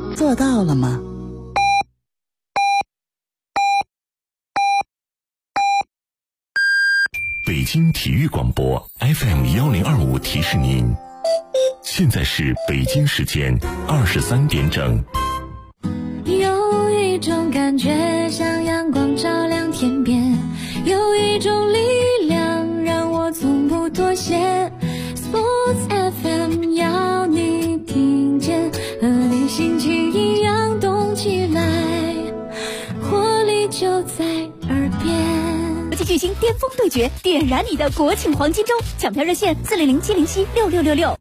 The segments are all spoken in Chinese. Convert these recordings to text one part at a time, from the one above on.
做到了吗？ 北京体育广播 FM1025提示您，现在是北京时间23点整。 有一种感觉像阳光照亮天边，有一种力量让我从不妥协。 Sports FM 要你听见，和你心情一样动起来，活力就在耳边。 国际巨星巅峰对决，点燃你的国庆黄金周，抢票热线400-707-6666。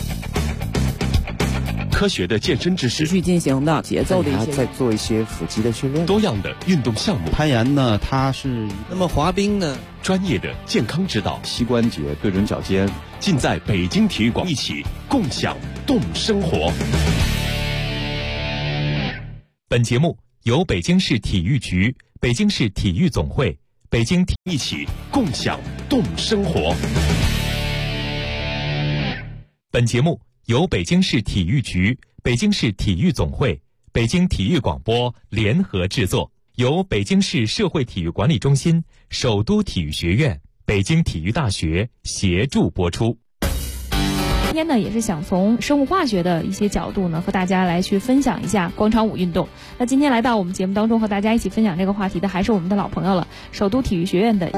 科学的健身知识， 持续进行的节奏的一些， 再做一些腹肌的训练， 多样的运动项目。 攀岩呢，它是那么滑冰呢， 专业的健康指导， 膝关节对准脚尖， 尽在北京体育馆，一起共享动生活。本节目由北京市体育局、北京市体育总会、北京一起共享动生活。本节目由北京市体育局、北京市体育总会、北京体育广播联合制作，由北京市社会体育管理中心、首都体育学院、北京体育大学协助播出。 今天呢，也是想从生物化学的一些角度呢，和大家来去分享一下广场舞运动。那今天来到我们节目当中和大家一起分享这个话题的，还是我们的老朋友了，首都体育学院的。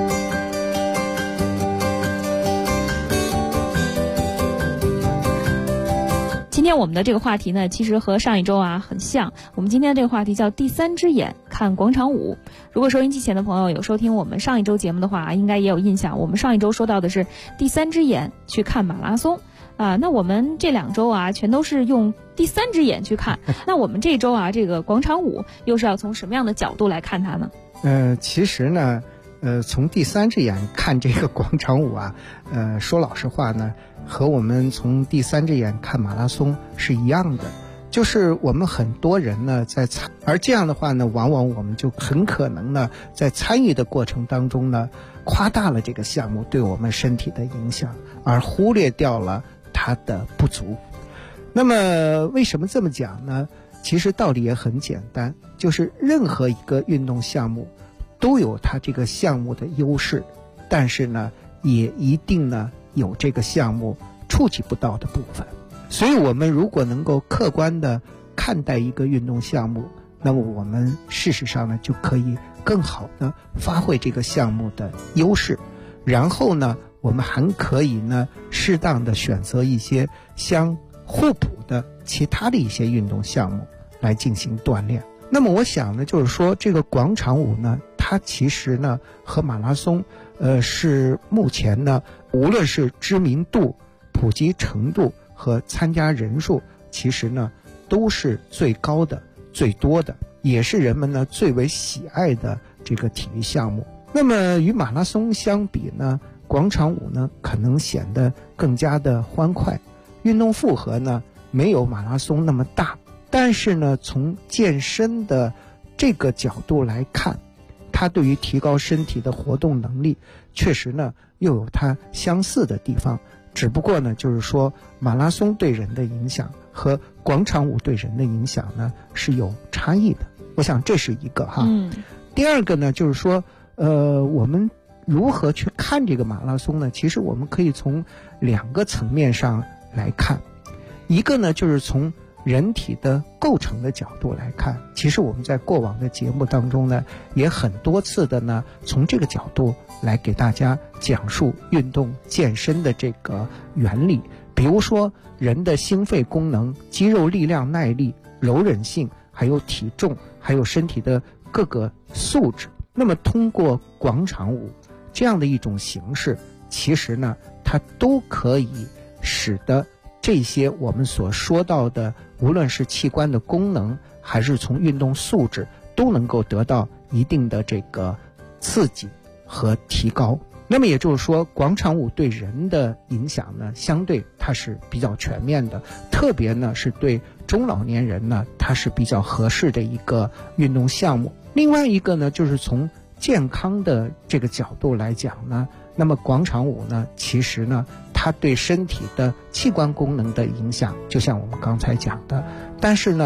今天我们的这个话题呢，其实和上一周很像。我们今天这个话题叫第三只眼看广场舞。如果收音机前的朋友有收听我们上一周节目的话，应该也有印象。我们上一周说到的是第三只眼去看马拉松那我们这2周全都是用第三只眼去看。那我们这周这个广场舞又是要从什么样的角度来看它呢？ 其实呢，从第三只眼看这个广场舞说老实话呢，和我们从第三只眼看马拉松是一样的，就是我们很多人呢在参，而这样的话呢，往往我们就很可能呢在参与的过程当中呢，夸大了这个项目对我们身体的影响，而忽略掉了它的不足。那么为什么这么讲呢？其实道理也很简单，就是任何一个运动项目都有它这个项目的优势，但是呢也一定呢有这个项目触及不到的部分。所以我们如果能够客观的看待一个运动项目，那么我们事实上呢就可以更好的发挥这个项目的优势，然后呢我们还可以呢适当的选择一些相互补的其他的一些运动项目来进行锻炼。那么我想呢，就是说这个广场舞呢，它其实呢和马拉松是目前呢无论是知名度、普及程度和参加人数，其实呢都是最高的、最多的，也是人们呢最为喜爱的这个体育项目。那么与马拉松相比呢，广场舞呢可能显得更加的欢快，运动负荷呢没有马拉松那么大，但是呢从健身的这个角度来看，它对于提高身体的活动能力确实呢又有它相似的地方，只不过呢就是说马拉松对人的影响和广场舞对人的影响呢是有差异的。我想这是一个第二个呢就是说我们如何去看这个马拉松呢？其实我们可以从2个层面上来看。一个呢就是从人体的构成的角度来看，其实我们在过往的节目当中呢也很多次的呢从这个角度来给大家讲述运动健身的这个原理，比如说人的心肺功能、肌肉力量、耐力、柔韧性，还有体重，还有身体的各个素质。那么通过广场舞这样的一种形式，其实呢它都可以使得这些我们所说到的无论是器官的功能还是从运动素质都能够得到一定的这个刺激和提高。那么也就是说广场舞对人的影响呢相对它是比较全面的，特别呢是对中老年人呢它是比较合适的一个运动项目。另外一个呢就是从健康的这个角度来讲呢，那么广场舞呢其实呢它对身体的器官功能的影响就像我们刚才讲的，但是呢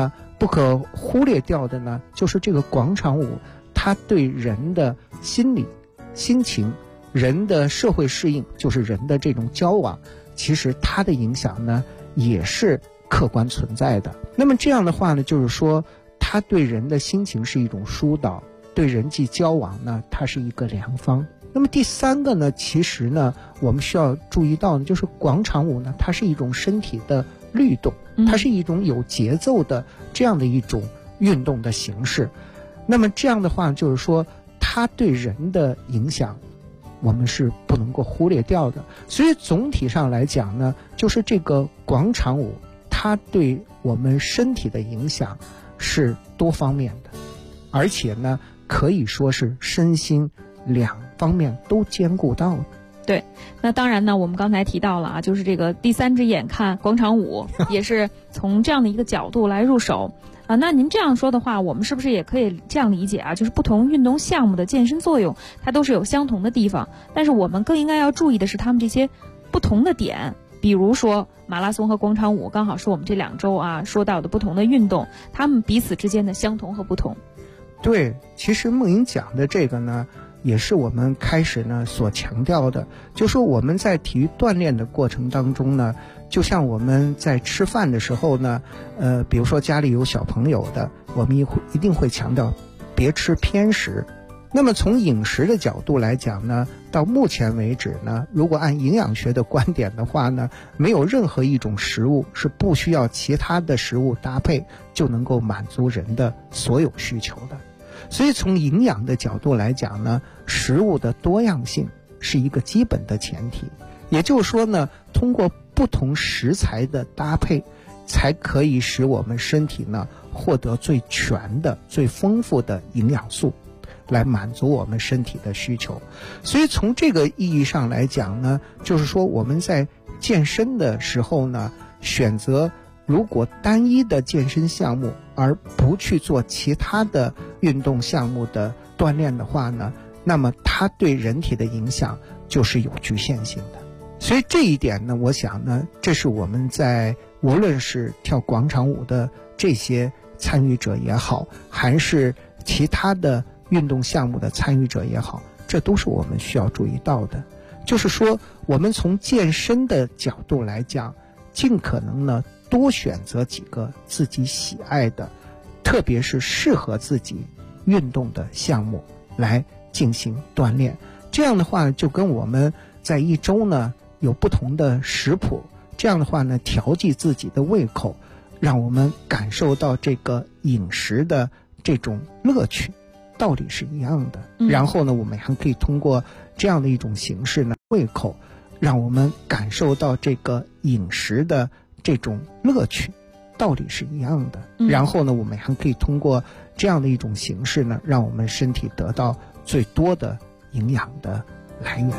不可忽略掉的呢，就是这个广场舞它对人的心理、心情、人的社会适应，就是人的这种交往，其实它的影响呢也是客观存在的。那么这样的话呢，就是说它对人的心情是一种疏导，对人际交往呢它是一个良方。那么第三个呢，其实呢我们需要注意到呢，就是广场舞呢它是一种身体的律动，它是一种有节奏的这样的一种运动的形式。那么这样的话就是说它对人的影响我们是不能够忽略掉的。所以总体上来讲呢，就是这个广场舞它对我们身体的影响是多方面的，而且呢可以说是身心两方面都兼顾到的。 对，那当然呢，我们刚才提到了啊，就是这个第三只眼看广场舞，也是从这样的一个角度来入手啊。那您这样说的话，我们是不是也可以这样理解啊？就是不同运动项目的健身作用，它都是有相同的地方，但是我们更应该要注意的是他们这些不同的点。比如说马拉松和广场舞，刚好是我们这2周啊说到的不同的运动，他们彼此之间的相同和不同。 对，其实梦莹讲的这个呢，也是我们开始呢所强调的，就说我们在体育锻炼的过程当中呢，就像我们在吃饭的时候呢，比如说家里有小朋友的，我们一定会强调别吃偏食。那么从饮食的角度来讲呢，到目前为止呢，如果按营养学的观点的话呢，没有任何一种食物是不需要其他的食物搭配就能够满足人的所有需求的。所以从营养的角度来讲呢，食物的多样性是一个基本的前提。也就是说呢，通过不同食材的搭配，才可以使我们身体呢获得最全的、最丰富的营养素，来满足我们身体的需求。所以从这个意义上来讲呢，就是说我们在健身的时候呢，选择如果单一的健身项目而不去做其他的运动项目的锻炼的话呢，那么它对人体的影响就是有局限性的。所以这一点呢，我想呢，这是我们在无论是跳广场舞的这些参与者也好，还是其他的运动项目的参与者也好，这都是我们需要注意到的。就是说我们从健身的角度来讲，尽可能呢多选择几个自己喜爱的，特别是适合自己运动的项目来进行锻炼。这样的话就跟我们在一周呢有不同的食谱，这样的话呢调剂自己的胃口，让我们感受到这个饮食的这种乐趣道理是一样的。然后呢我们还可以通过这样的一种形式呢，胃口让我们感受到这个饮食的这种乐趣道理是一样的。然后呢我们还可以通过这样的一种形式呢，让我们身体得到最多的营养的来源。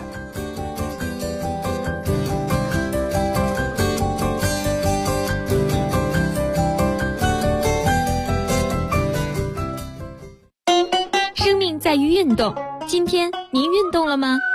生命在于运动，今天您运动了吗？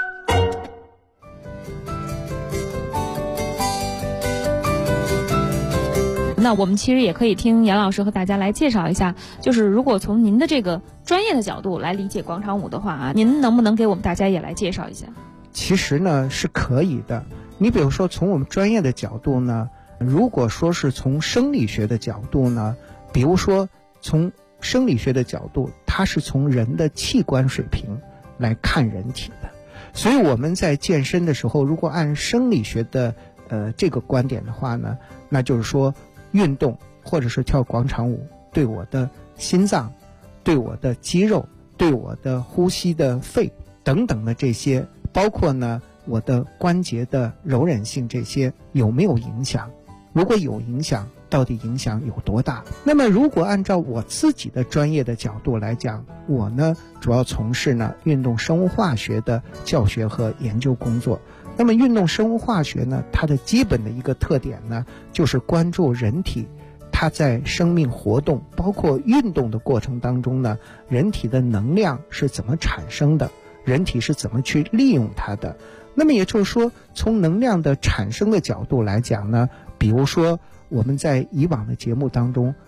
那我们其实也可以听杨老师和大家来介绍一下，就是如果从您的这个专业的角度来理解广场舞的话啊，您能不能给我们大家也来介绍一下？ 其实呢是可以的。你比如说从我们专业的角度呢，如果说是从生理学的角度呢，比如说从生理学的角度，它是从人的器官水平来看人体的。所以我们在健身的时候，如果按生理学的这个观点的话呢，那就是说运动或者是跳广场舞对我的心脏、对我的肌肉、对我的呼吸的肺等等的这些，包括呢我的关节的柔韧性，这些有没有影响？如果有影响，到底影响有多大？那么如果按照我自己的专业的角度来讲，我呢主要从事呢运动生物化学的教学和研究工作。那么运动生物化学呢，它的基本的一个特点呢，就是关注人体它在生命活动包括运动的过程当中呢，人体的能量是怎么产生的，人体是怎么去利用它的。那么也就是说，从能量的产生的角度来讲呢，比如说我们在以往的节目当中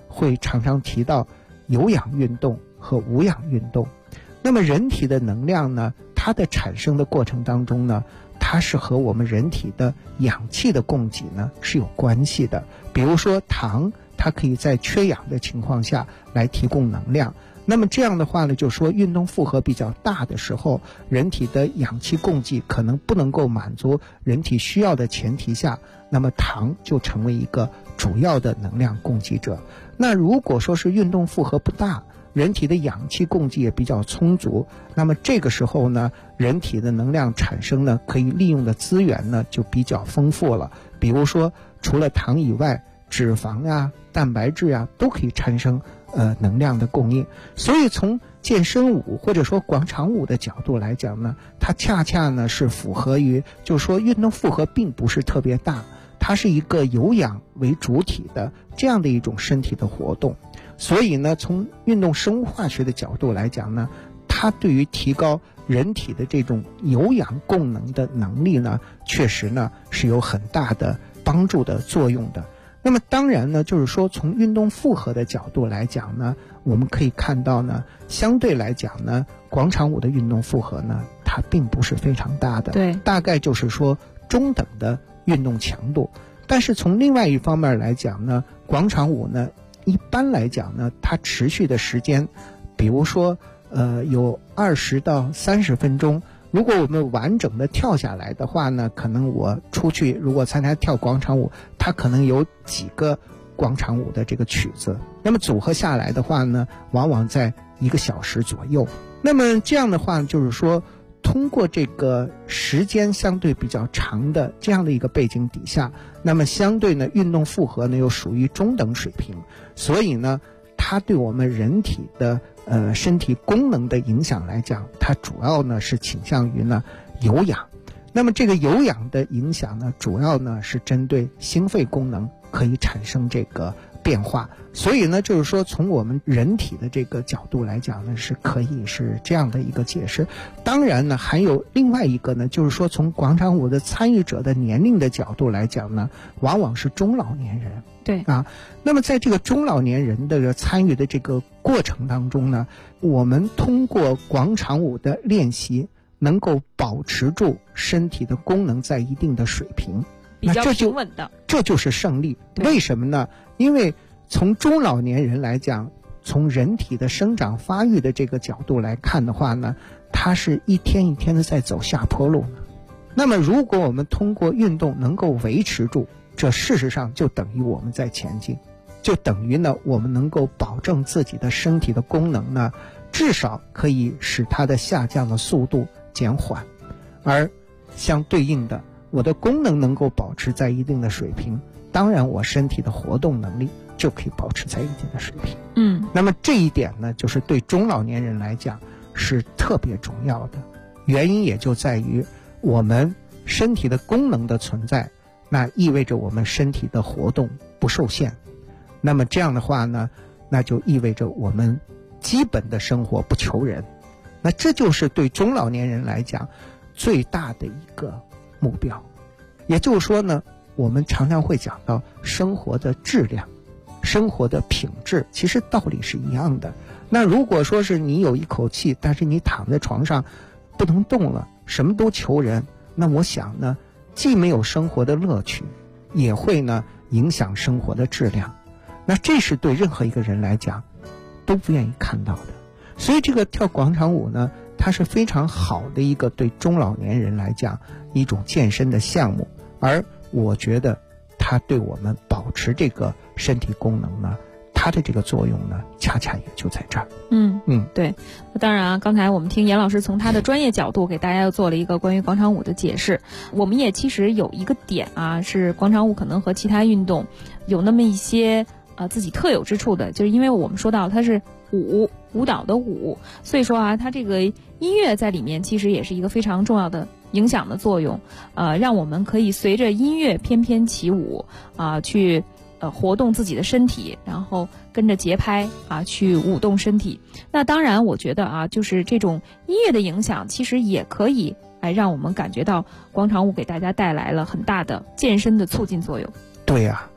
会常常提到有氧运动和无氧运动。那么人体的能量呢，它的产生的过程当中呢，它是和我们人体的氧气的供给呢是有关系的。比如说糖，它可以在缺氧的情况下来提供能量。那么这样的话呢，就说运动负荷比较大的时候，人体的氧气供给可能不能够满足人体需要的前提下，那么糖就成为一个主要的能量供给者。那如果说是运动负荷不大，人体的氧气供给也比较充足，那么这个时候呢，人体的能量产生呢，可以利用的资源呢就比较丰富了。比如说除了糖以外，脂肪啊、蛋白质啊都可以产生能量的供应。所以从健身舞或者说广场舞的角度来讲呢，它恰恰呢是符合于，就是说运动负荷并不是特别大，它是一个有氧为主体的这样的一种身体的活动。所以呢，从运动生物化学的角度来讲呢，它对于提高人体的这种有氧功能的能力呢，确实呢是有很大的帮助的作用的。那么当然呢，就是说从运动负荷的角度来讲呢，我们可以看到呢，相对来讲呢，广场舞的运动负荷呢，它并不是非常大的， 对， 大概就是说中等的运动强度。但是从另外一方面来讲呢，广场舞呢，一般来讲呢，它持续的时间，比如说有20到30分钟。如果我们完整的跳下来的话呢，可能我出去如果参加跳广场舞，它可能有几个广场舞的这个曲子，那么组合下来的话呢，往往在1个小时左右。那么这样的话，就是说通过这个时间相对比较长的这样的一个背景底下，那么相对呢运动负荷呢又属于中等水平，所以呢它对我们人体的身体功能的影响来讲，它主要呢是倾向于呢有氧。那么这个有氧的影响呢，主要呢是针对心肺功能可以产生这个变化。所以呢，就是说从我们人体的这个角度来讲呢，是可以是这样的一个解释。当然呢，还有另外一个呢，就是说从广场舞的参与者的年龄的角度来讲呢，往往是中老年人。 对啊，那么在这个中老年人的参与的这个过程当中呢，我们通过广场舞的练习，能够保持住身体的功能在一定的水平， 比较平稳的， 这就是胜利。为什么呢？因为从中老年人来讲，从人体的生长发育的这个角度来看的话呢，它是一天一天的在走下坡路。那么如果我们通过运动能够维持住，这事实上就等于我们在前进，就等于呢我们能够保证自己的身体的功能呢，至少可以使它的下降的速度减缓，而相对应的我的功能能够保持在一定的水平，当然我身体的活动能力就可以保持在一定的水平。那么这一点呢，就是对中老年人来讲是特别重要的，原因也就在于我们身体的功能的存在，那意味着我们身体的活动不受限。那么这样的话呢，那就意味着我们基本的生活不求人。那这就是对中老年人来讲最大的一个目标。也就是说呢，我们常常会讲到生活的质量、生活的品质，其实道理是一样的。那如果说是你有一口气，但是你躺在床上不能动了，什么都求人，那我想呢，既没有生活的乐趣，也会呢影响生活的质量。那这是对任何一个人来讲都不愿意看到的。所以这个跳广场舞呢，它是非常好的一个对中老年人来讲一种健身的项目，而我觉得它对我们保持这个身体功能呢，它的这个作用呢，恰恰也就在这儿。 对。那当然啊，刚才我们听严老师从他的专业角度给大家又做了一个关于广场舞的解释。我们也其实有一个点啊，是广场舞可能和其他运动有那么一些自己特有之处的，就是因为我们说到它是舞蹈的舞，所以说啊，它这个音乐在里面其实也是一个非常重要的影响的作用，让我们可以随着音乐翩翩起舞去活动自己的身体，然后跟着节拍去舞动身体。那当然我觉得就是这种音乐的影响其实也可以让我们感觉到广场舞给大家带来了很大的健身的促进作用。 对呀，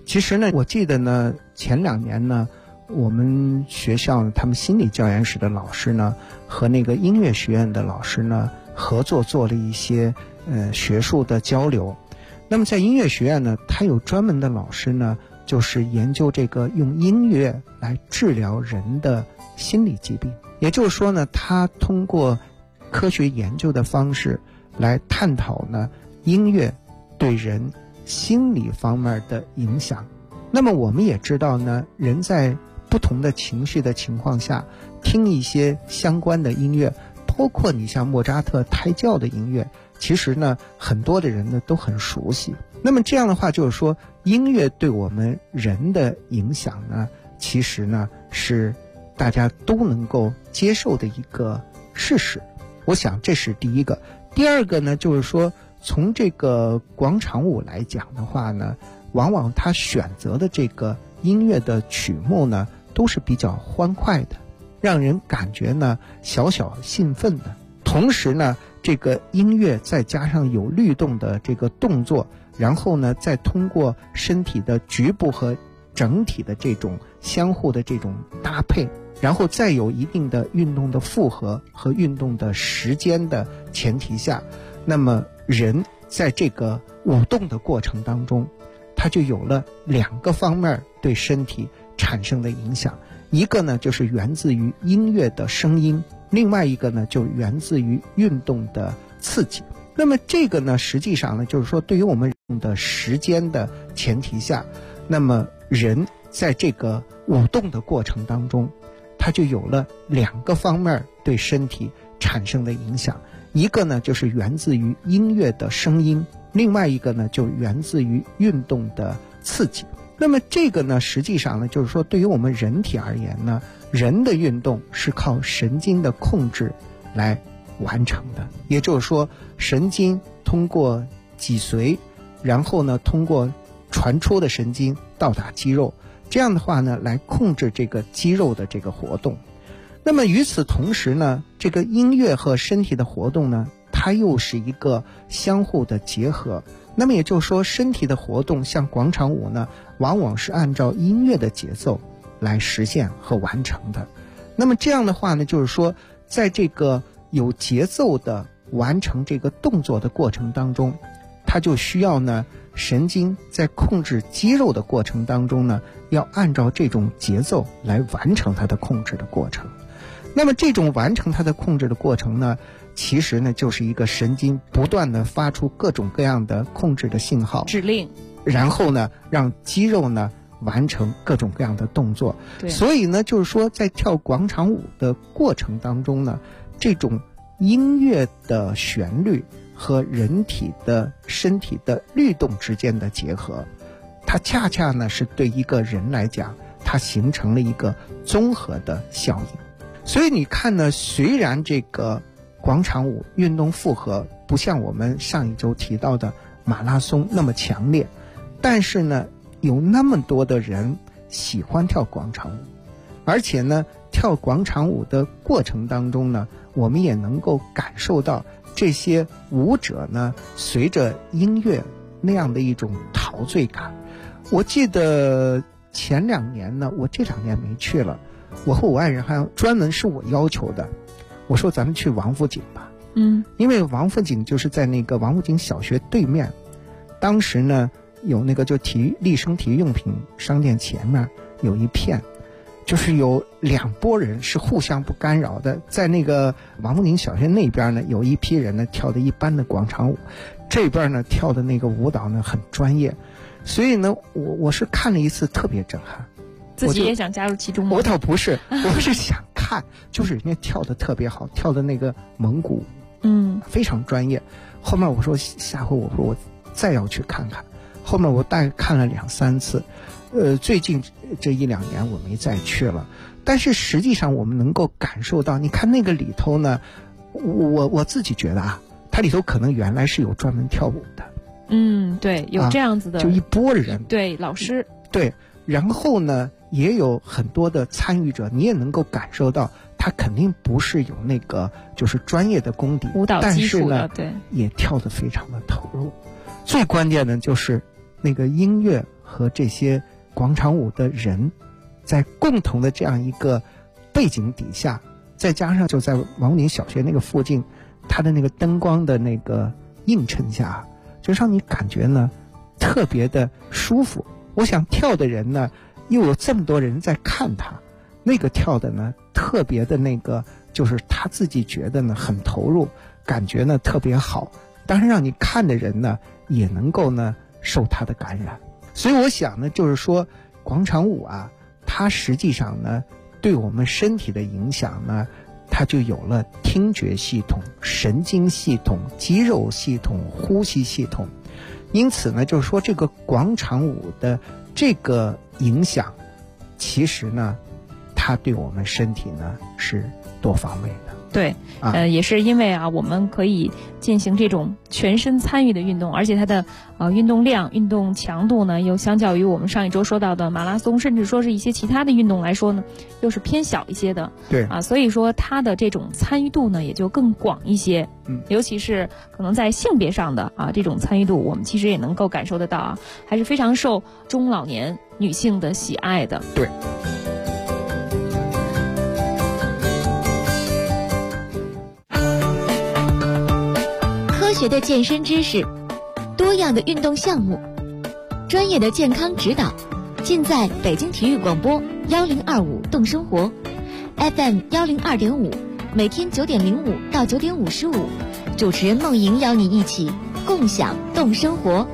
其实呢，我记得呢，前2年呢，我们学校他们心理教研室的老师呢，和那个音乐学院的老师呢合作做了一些学术的交流。那么在音乐学院呢，他有专门的老师呢，就是研究这个用音乐来治疗人的心理疾病。也就是说呢，他通过科学研究的方式来探讨呢音乐对人心理方面的影响。那么我们也知道呢，人在不同的情绪的情况下听一些相关的音乐，包括你像莫扎特胎教的音乐，其实呢很多的人呢都很熟悉。那么这样的话就是说，音乐对我们人的影响呢，其实呢是大家都能够接受的一个事实。我想这是第一个。第二个呢，就是说从这个广场舞来讲的话呢，往往他选择的这个音乐的曲目呢都是比较欢快的，让人感觉呢小小兴奋的。同时呢，这个音乐再加上有律动的这个动作，然后呢再通过身体的局部和整体的这种相互的这种搭配，然后再有一定的运动的负荷和运动的时间的前提下，那么人在这个舞动的过程当中，它就有了2个方面对身体产生的影响。一个呢就是源自于音乐的声音，另外一个呢就源自于运动的刺激。那么这个呢实际上呢就是说，对于我们的时间的前提下，那么人在这个舞动的过程当中，它就有了2个方面对身体产生的影响。一个呢就是源自于音乐的声音，另外一个呢就源自于运动的刺激。那么这个呢实际上呢就是说，对于我们人体而言呢，人的运动是靠神经的控制来完成的。也就是说，神经通过脊髓，然后呢通过传出的神经到达肌肉，这样的话呢来控制这个肌肉的这个活动。那么与此同时呢，这个音乐和身体的活动呢，它又是一个相互的结合。那么也就是说，身体的活动像广场舞呢，往往是按照音乐的节奏来实现和完成的。那么这样的话呢，就是说在这个有节奏的完成这个动作的过程当中，它就需要呢神经在控制肌肉的过程当中呢，要按照这种节奏来完成它的控制的过程。那么这种完成它的控制的过程呢，其实呢就是一个神经不断的发出各种各样的控制的信号指令， 然后呢让肌肉呢完成各种各样的动作。所以呢就是说，在跳广场舞的过程当中呢，这种音乐的旋律和人体的身体的律动之间的结合，它恰恰呢是对一个人来讲，它形成了一个综合的效应。所以你看呢，虽然这个广场舞运动负荷不像我们上一周提到的马拉松那么强烈，但是呢有那么多的人喜欢跳广场舞，而且呢跳广场舞的过程当中呢，我们也能够感受到这些舞者呢随着音乐那样的一种陶醉感。我记得前2年呢，我这2年没去了，我和我爱人还专门是我要求的，我说咱们去王府井吧。因为王府井就是在那个王府井小学对面，当时呢有那个就立生体育用品商店前面有一片，就是有2拨人是互相不干扰的。在那个王府井小学那边呢，有一批人呢跳的一般的广场舞，这边呢跳的那个舞蹈呢很专业。所以呢我是看了一次特别震撼。 自己也想加入其中吗？ 我倒不是，我是想看，就是人家跳的特别好，跳的那个蒙古非常专业。后面我说下回我说我再要去看看，后面我大概看了2-3次。最近这1-2年我没再去了，但是实际上我们能够感受到，你看那个里头呢，我自己觉得啊，它里头可能原来是有专门跳舞的。 对，有这样子的， 就一拨人， 对，老师， 对，然后呢也有很多的参与者，你也能够感受到他肯定不是有那个就是专业的功底， 舞蹈基础的， 但是呢也跳得非常的投入。最关键的就是那个音乐和这些广场舞的人，在共同的这样一个背景底下，再加上就在王林小学那个附近，它的那个灯光的那个映衬下，就让你感觉呢特别的舒服。我想跳的人呢又有这么多人在看他，那个跳的呢特别的那个，就是他自己觉得呢很投入，感觉呢特别好，当然让你看的人呢也能够呢受他的感染。所以我想呢，就是说广场舞啊，它实际上呢对我们身体的影响呢，它就有了听觉系统、神经系统、肌肉系统、呼吸系统。因此呢，就是说这个广场舞的这个影响，其实呢它对我们身体呢是多方位的。 对，也是因为啊，我们可以进行这种全身参与的运动，而且它的运动量、运动强度呢，又相较于我们上一周说到的马拉松，甚至说是一些其他的运动来说呢，又是偏小一些的。 对啊，所以说它的这种参与度呢，也就更广一些。尤其是可能在性别上的这种参与度，我们其实也能够感受得到啊，还是非常受中老年女性的喜爱的。 对。 科学的健身知识，多样的运动项目，专业的健康指导，尽在北京体育广播1025动生活 FM 102.5，每天9点05到9点55，主持人梦莹邀你一起共享动生活。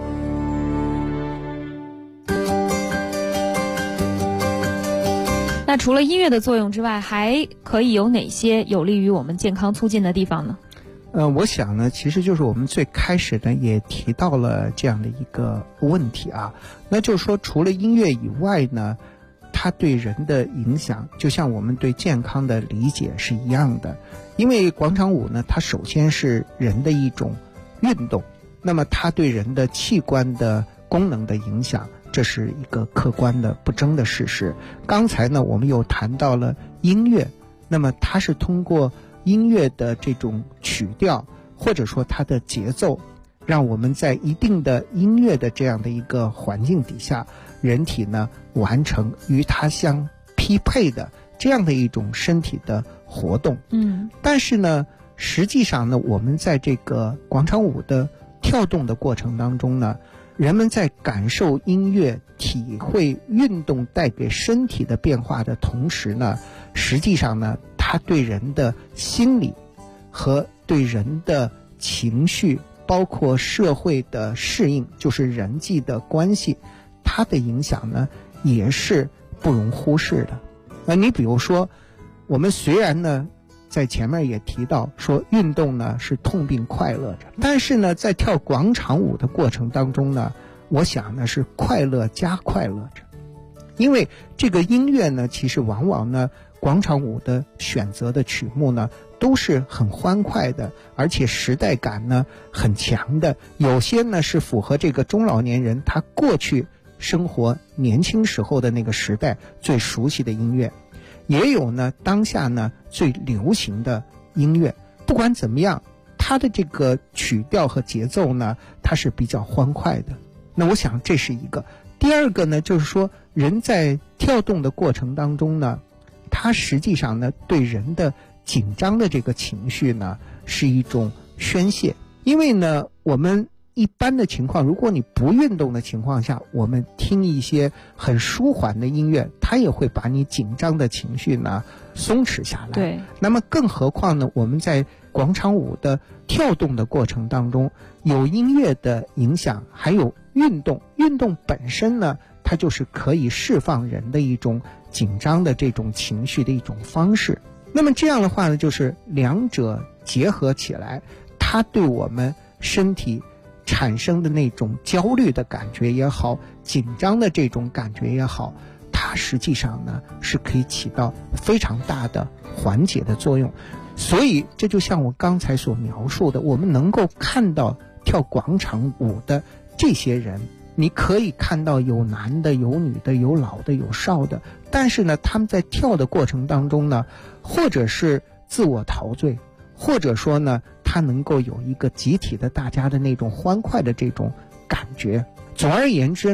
那除了音乐的作用之外，还可以有哪些有利于我们健康促进的地方呢？ 我想呢，其实就是我们最开始呢也提到了这样的一个问题啊，那就是说除了音乐以外呢，它对人的影响就像我们对健康的理解是一样的。因为广场舞呢，它首先是人的一种运动，那么它对人的器官的功能的影响，这是一个客观的不争的事实。刚才呢我们又谈到了音乐，那么它是通过音乐的这种曲调或者说它的节奏，让我们在一定的音乐的这样的一个环境底下，人体呢完成与它相匹配的这样的一种身体的活动。但是呢实际上呢，我们在这个广场舞的跳动的过程当中呢，人们在感受音乐、体会运动带给身体的变化的同时呢，实际上呢它对人的心理和对人的情绪，包括社会的适应，就是人际的关系，它的影响呢也是不容忽视的。你比如说，我们虽然呢在前面也提到说运动呢是痛并快乐着，但是呢在跳广场舞的过程当中呢，我想呢是快乐加快乐着。因为这个音乐呢，其实往往呢广场舞的选择的曲目呢都是很欢快的，而且时代感呢很强的。有些呢是符合这个中老年人他过去生活年轻时候的那个时代最熟悉的音乐，也有呢当下呢最流行的音乐。不管怎么样，它的这个曲调和节奏呢，它是比较欢快的。那我想这是一个。第二个呢，就是说人在跳动的过程当中呢，它实际上呢对人的紧张的这个情绪呢是一种宣泄。因为呢我们一般的情况，如果你不运动的情况下，我们听一些很舒缓的音乐，它也会把你紧张的情绪呢松弛下来。 对， 那么更何况呢，我们在广场舞的跳动的过程当中，有音乐的影响，还有运动本身呢，它就是可以释放人的一种紧张的这种情绪的一种方式。那么这样的话呢，就是两者结合起来，它对我们身体产生的那种焦虑的感觉也好，紧张的这种感觉也好，它实际上呢是可以起到非常大的缓解的作用。所以这就像我刚才所描述的，我们能够看到跳广场舞的这些人，你可以看到有男的有女的有老的有少的，但是呢他们在跳的过程当中呢，或者是自我陶醉，或者说呢他能够有一个集体的大家的那种欢快的这种感觉。总而言之呢，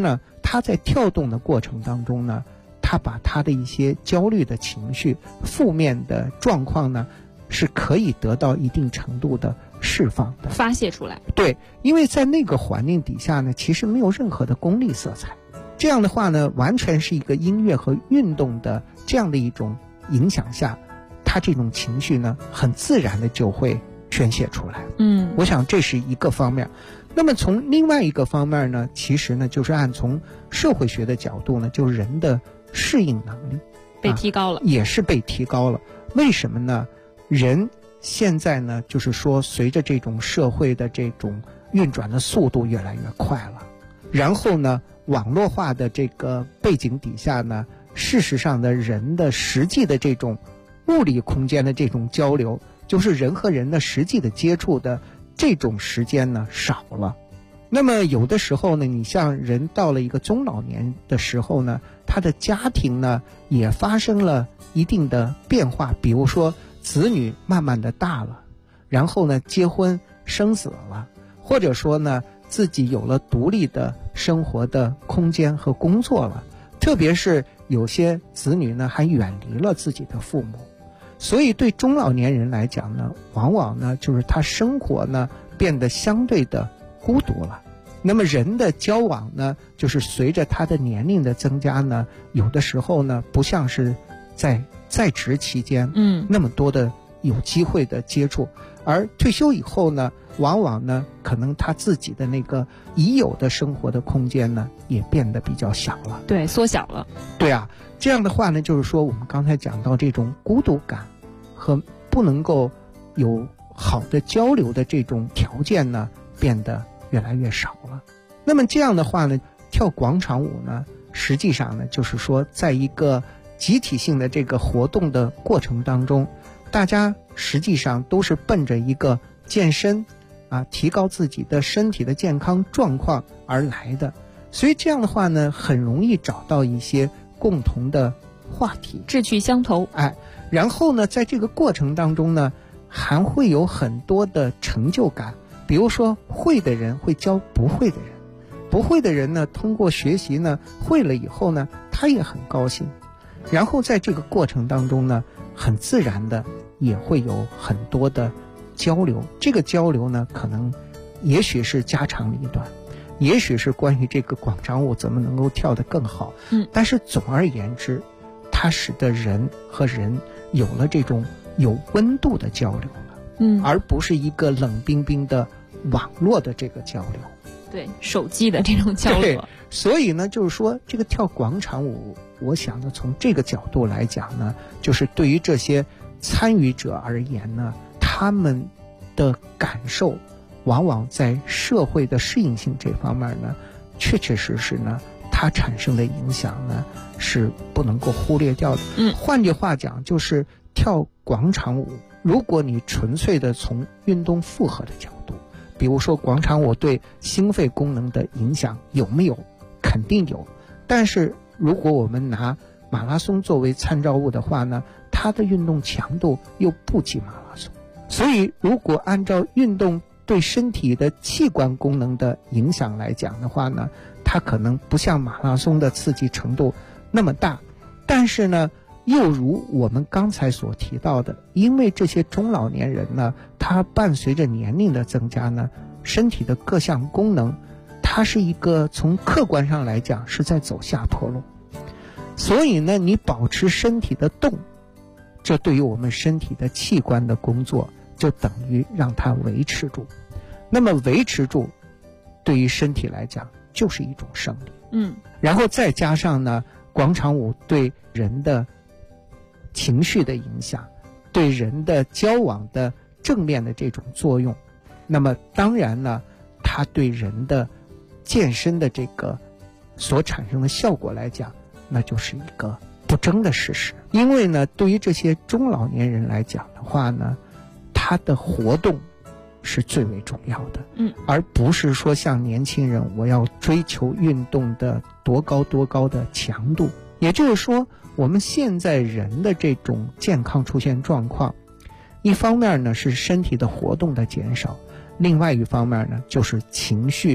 他在跳动的过程当中呢，他把他的一些焦虑的情绪、负面的状况呢，是可以得到一定程度的释放的， 发泄出来。 对，因为在那个环境底下呢，其实没有任何的功利色彩。这样的话呢，完全是一个音乐和运动的这样的一种影响下，他这种情绪呢，很自然的就会宣泄出来。我想这是一个方面。那么从另外一个方面呢，其实呢，就是按从社会学的角度呢，就是人的适应能力被提高了， 也是被提高了。为什么呢？人现在呢，就是说随着这种社会的这种运转的速度越来越快了，然后呢，网络化的这个背景底下呢，事实上的人的实际的这种物理空间的这种交流，就是人和人的实际的接触的这种时间呢少了。那么有的时候呢，你像人到了一个中老年的时候呢，他的家庭呢也发生了一定的变化，比如说子女慢慢的大了，然后呢结婚生子了，或者说呢自己有了独立的生活的空间和工作了，特别是有些子女呢还远离了自己的父母，所以对中老年人来讲呢，往往呢就是他生活呢变得相对的孤独了。那么人的交往呢，就是随着他的年龄的增加呢，有的时候呢不像是在职期间那么多的有机会的接触，而退休以后呢，往往呢可能他自己的那个已有的生活的空间呢也变得比较小了， 对，缩小了。 对啊，这样的话呢，就是说我们刚才讲到这种孤独感和不能够有好的交流的这种条件呢，变得越来越少了。那么这样的话呢，跳广场舞呢，实际上呢，就是说在一个集体性的这个活动的过程当中，大家实际上都是奔着一个健身提高自己的身体的健康状况而来的，所以这样的话呢，很容易找到一些共同的话题， 志趣相投。 然后呢，在这个过程当中呢，还会有很多的成就感。比如说，会的人会教不会的人，不会的人呢，通过学习呢，会了以后呢，他也很高兴。然后在这个过程当中呢，很自然的也会有很多的交流。这个交流呢，可能也许是家长里短，也许是关于这个广场舞怎么能够跳得更好。但是总而言之，它使得人和人有了这种有温度的交流了，而不是一个冷冰冰的网络的这个交流。 对，手机的这种交流。 对，所以呢，就是说这个跳广场舞，我想呢，从这个角度来讲呢，就是对于这些参与者而言呢，他们的感受往往在社会的适应性这方面呢，确确实实呢，它产生的影响呢是不能够忽略掉的。换句话讲，就是跳广场舞，如果你纯粹的从运动负荷的角度，比如说广场舞对心肺功能的影响有没有？肯定有。但是如果我们拿马拉松作为参照物的话呢，它的运动强度又不及马拉松。所以如果按照运动对身体的器官功能的影响来讲的话呢，它可能不像马拉松的刺激程度那么大。但是呢，又如我们刚才所提到的，因为这些中老年人呢，他伴随着年龄的增加呢，身体的各项功能，它是一个从客观上来讲是在走下坡路。所以呢，你保持身体的动，这对于我们身体的器官的工作就等于让它维持住。那么维持住对于身体来讲就是一种胜利。然后再加上呢，广场舞对人的情绪的影响，对人的交往的正面的这种作用，那么当然呢，它对人的健身的这个所产生的效果来讲，那就是一个不争的事实。因为呢，对于这些中老年人来讲的话呢，他的活动是最为重要的，而不是说像年轻人我要追求运动的多高的强度。也就是说，我们现在人的这种健康出现状况，一方面呢是身体的活动的减少，另外一方面呢就是情绪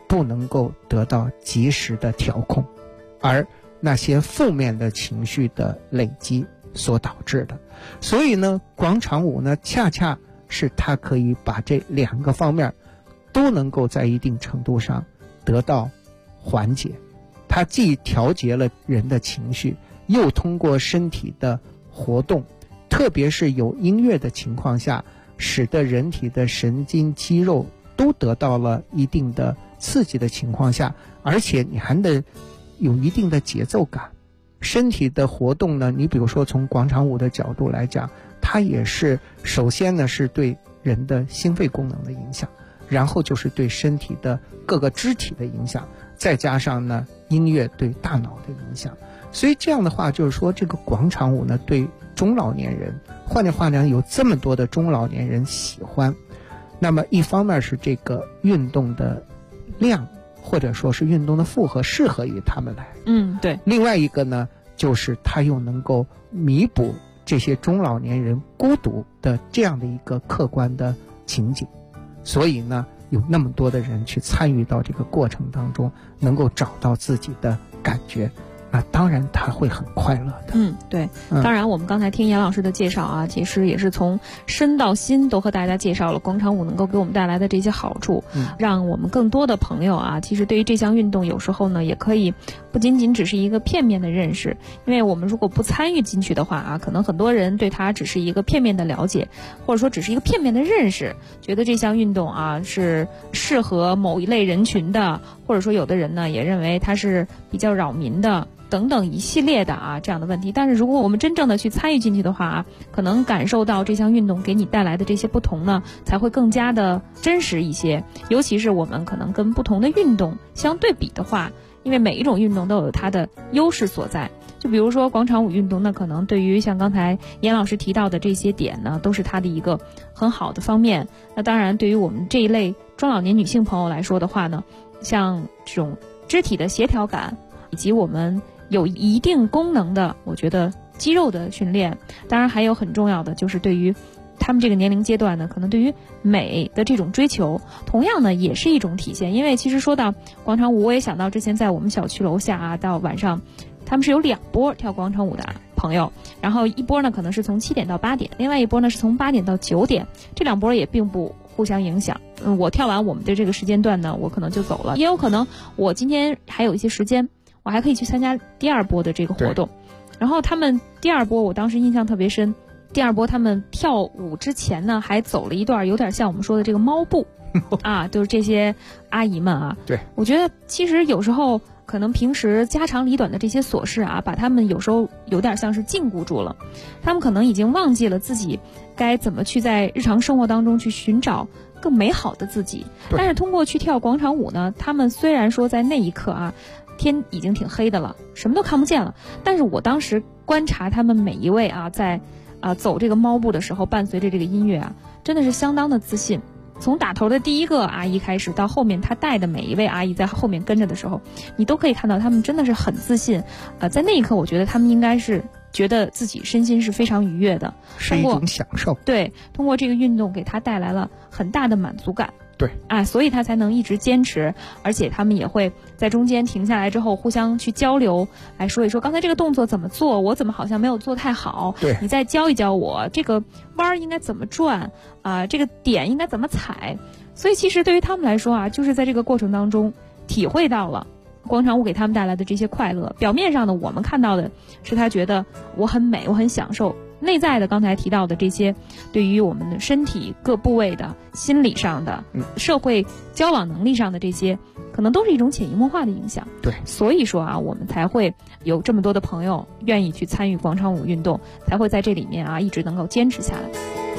不能够得到及时的调控，而那些负面的情绪的累积所导致的。所以呢，广场舞呢，恰恰是它可以把这2个方面都能够在一定程度上得到缓解。它既调节了人的情绪，又通过身体的活动，特别是有音乐的情况下，使得人体的神经肌肉都得到了一定的刺激的情况下，而且你还得有一定的节奏感。身体的活动呢，你比如说从广场舞的角度来讲，它也是首先呢是对人的心肺功能的影响，然后就是对身体的各个肢体的影响，再加上呢音乐对大脑的影响。所以这样的话就是说，这个广场舞呢对中老年人，换句话讲，有这么多的中老年人喜欢，那么一方面是这个运动的量，或者说是运动的负荷适合于他们来， 对。 另外一个呢，就是它又能够弥补这些中老年人孤独的这样的一个客观的情景，所以呢，有那么多的人去参与到这个过程当中，能够找到自己的感觉。那当然他会很快乐的。 对。当然我们刚才听严老师的介绍啊，其实也是从身到心都和大家介绍了广场舞能够给我们带来的这些好处，让我们更多的朋友啊，其实对于这项运动有时候呢也可以不仅仅只是一个片面的认识，因为我们如果不参与进去的话啊，可能很多人对它只是一个片面的了解，或者说只是一个片面的认识，觉得这项运动啊是适合某一类人群的，或者说有的人呢也认为它是比较扰民的等等一系列的这样的问题。但是如果我们真正的去参与进去的话可能感受到这项运动给你带来的这些不同呢，才会更加的真实一些。尤其是我们可能跟不同的运动相对比的话，因为每一种运动都有它的优势所在。就比如说广场舞运动，那可能对于像刚才严老师提到的这些点呢，都是它的一个很好的方面。那当然对于我们这一类中老年女性朋友来说的话呢，像这种肢体的协调感，以及我们有一定功能的，我觉得肌肉的训练，当然还有很重要的就是对于他们这个年龄阶段呢，可能对于美的这种追求，同样呢也是一种体现。因为其实说到广场舞，我也想到之前在我们小区楼下到晚上，他们是有2波跳广场舞的朋友，然后一波呢可能是从7点到8点，另外一波呢是从8点到9点，这2波也并不互相影响。我跳完我们的这个时间段呢，我可能就走了，也有可能我今天还有一些时间，我还可以去参加第2波的这个活动。然后他们第2波我当时印象特别深，第2波他们跳舞之前呢还走了一段有点像我们说的这个猫步就是这些阿姨们对， 我觉得其实有时候可能平时家长里短的这些琐事把他们有时候有点像是禁锢住了，他们可能已经忘记了自己该怎么去在日常生活当中去寻找更美好的自己。但是通过去跳广场舞呢，他们虽然说在那一刻天已经挺黑的了，什么都看不见了，但是我当时观察他们每一位在走这个猫步的时候，伴随着这个音乐真的是相当的自信。从打头的第一个阿姨开始，到后面她带的每一位阿姨在后面跟着的时候，你都可以看到他们真的是很自信。在那一刻，我觉得他们应该是觉得自己身心是非常愉悦的， 是一种享受。 对，通过这个运动给他带来了很大的满足感。 对， 所以他才能一直坚持，而且他们也会在中间停下来之后互相去交流，来说一说刚才这个动作怎么做，我怎么好像没有做太好， 对， 你再教一教我，这个弯应该怎么转这个点应该怎么踩。所以其实对于他们来说就是在这个过程当中体会到了广场舞给他们带来的这些快乐。表面上的我们看到的是他觉得我很美，我很享受，内在的刚才提到的这些对于我们的身体各部位的心理上的社会交往能力上的这些，可能都是一种潜移默化的影响。 对， 所以说我们才会有这么多的朋友愿意去参与广场舞运动，才会在这里面一直能够坚持下来。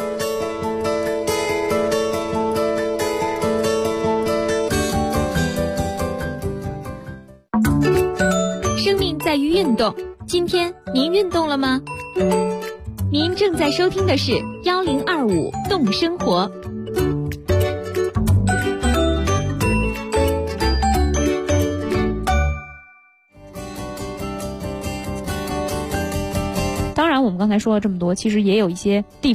生命在于运动，今天您运动了吗？您正在收听的是1025动生活。 当然我们刚才说了这么多，其实也有一些地方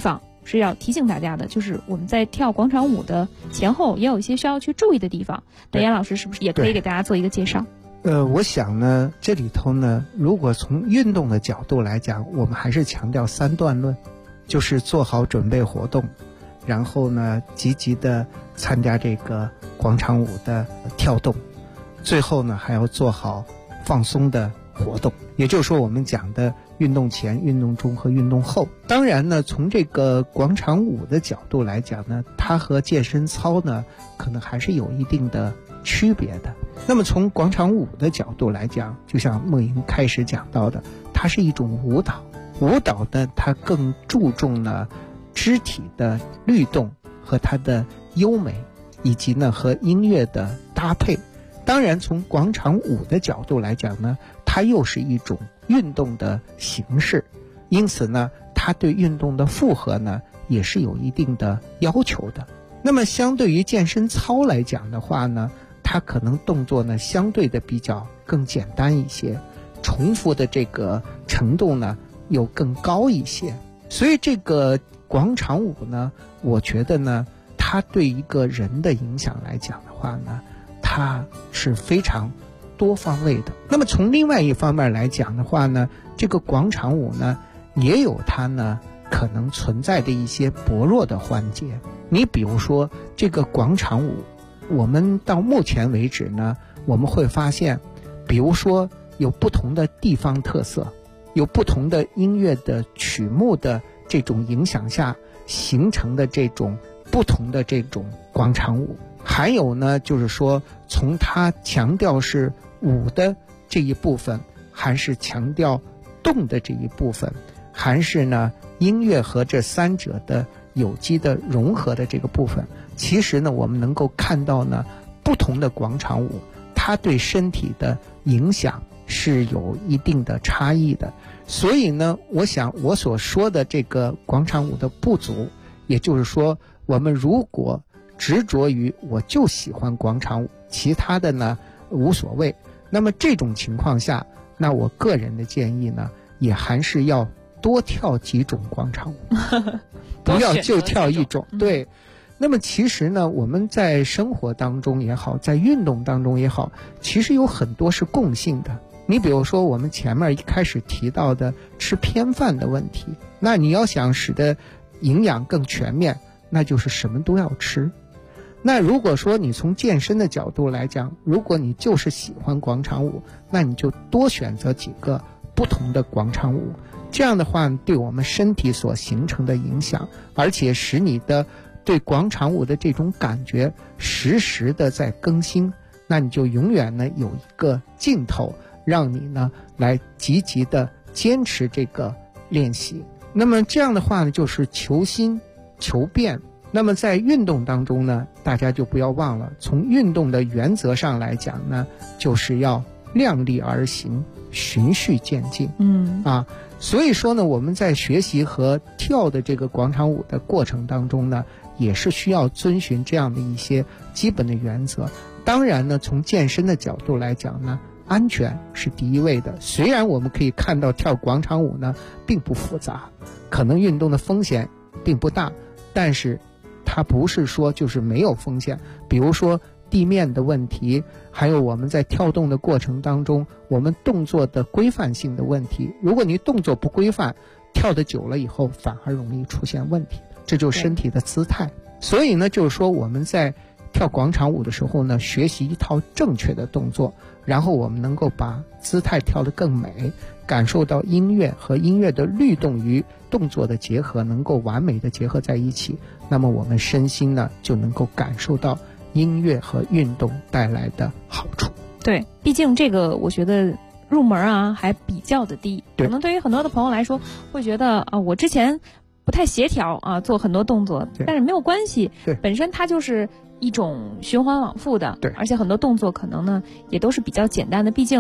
是要提醒大家的，就是我们在跳广场舞的前后也有一些需要去注意的地方。那严老师是不是也可以给大家做一个介绍？ 我想呢，这里头呢，如果从运动的角度来讲，我们还是强调3段论，就是做好准备活动，然后呢，积极的参加这个广场舞的跳动，最后呢，还要做好放松的活动。也就是说，我们讲的运动前、运动中和运动后。当然呢，从这个广场舞的角度来讲呢，它和健身操呢，可能还是有一定的区别的。那么从广场舞的角度来讲，就像梦莹开始讲到的，它是一种舞蹈。舞蹈呢，它更注重呢肢体的律动和它的优美，以及呢和音乐的搭配。当然，从广场舞的角度来讲呢，它又是一种运动的形式，因此呢，它对运动的负荷呢也是有一定的要求的。那么相对于健身操来讲的话呢，它可能动作呢相对的比较更简单一些，重复的这个程度呢又更高一些。所以这个广场舞呢，我觉得呢，它对一个人的影响来讲的话呢，它是非常多方位的。那么从另外一方面来讲的话呢，这个广场舞呢也有它呢可能存在的一些薄弱的环节。你比如说这个广场舞，我们到目前为止呢，我们会发现，比如说有不同的地方特色，有不同的音乐的曲目的这种影响下形成的这种不同的这种广场舞。还有呢，就是说从它强调是舞的这一部分，还是强调动的这一部分，还是呢音乐和这三者的有机的融合的这个部分，其实呢我们能够看到呢，不同的广场舞它对身体的影响是有一定的差异的。所以呢，我想我所说的这个广场舞的不足，也就是说我们如果执着于我就喜欢广场舞，其他的呢无所谓，那么这种情况下，那我个人的建议呢，也还是要多跳几种广场舞不要就跳一种。对，那么其实呢，我们在生活当中也好，在运动当中也好，其实有很多是共性的。你比如说我们前面一开始提到的吃偏饭的问题，那你要想使得营养更全面，那就是什么都要吃。那如果说你从健身的角度来讲，如果你就是喜欢广场舞，那你就多选择几个不同的广场舞，这样的话对我们身体所形成的影响，而且使你的对广场舞的这种感觉时时的在更新，那你就永远呢有一个劲头，让你呢来积极的坚持这个练习。那么这样的话呢，就是求新求变。那么在运动当中呢，大家就不要忘了，从运动的原则上来讲呢，就是要量力而行，循序渐进。所以说呢，我们在学习和跳的这个广场舞的过程当中呢，也是需要遵循这样的一些基本的原则。当然呢，从健身的角度来讲呢，安全是第一位的。虽然我们可以看到跳广场舞呢并不复杂，可能运动的风险并不大，但是它不是说就是没有风险。比如说地面的问题，还有我们在跳动的过程当中，我们动作的规范性的问题。如果你动作不规范，跳得久了以后反而容易出现问题，这就是身体的姿态。所以呢，就是说我们在跳广场舞的时候呢，学习一套正确的动作，然后我们能够把姿态跳得更美，感受到音乐和音乐的律动与动作的结合能够完美的结合在一起，那么我们身心呢就能够感受到音乐和运动带来的好处。 对，毕竟这个我觉得入门啊还比较的低，可能对于很多的朋友来说会觉得啊，我之前不太协调啊，做很多动作，但是没有关系，本身它就是一种循环往复的，而且很多动作可能呢也都是比较简单的，毕竟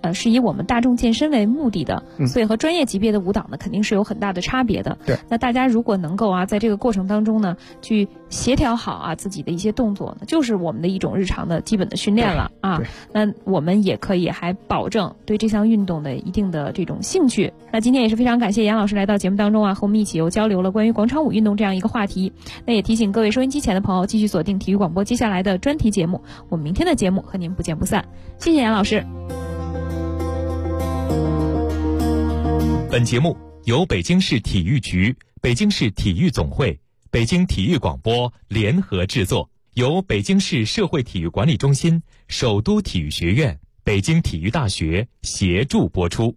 是以我们大众健身为目的的，所以和专业级别的舞蹈呢肯定是有很大的差别的。 对， 那大家如果能够在这个过程当中呢去协调好自己的一些动作呢，就是我们的一种日常的基本的训练了那我们也可以还保证对这项运动的一定的这种兴趣。那今天也是非常感谢杨老师来到节目当中和我们一起又交流了关于广场舞运动这样一个话题。那也提醒各位收音机前的朋友继续锁定体育广播接下来的专题节目，我们明天的节目和您不见不散。谢谢杨老师。 本节目由北京市体育局、北京市体育总会、北京体育广播联合制作，由北京市社会体育管理中心、首都体育学院、北京体育大学协助播出。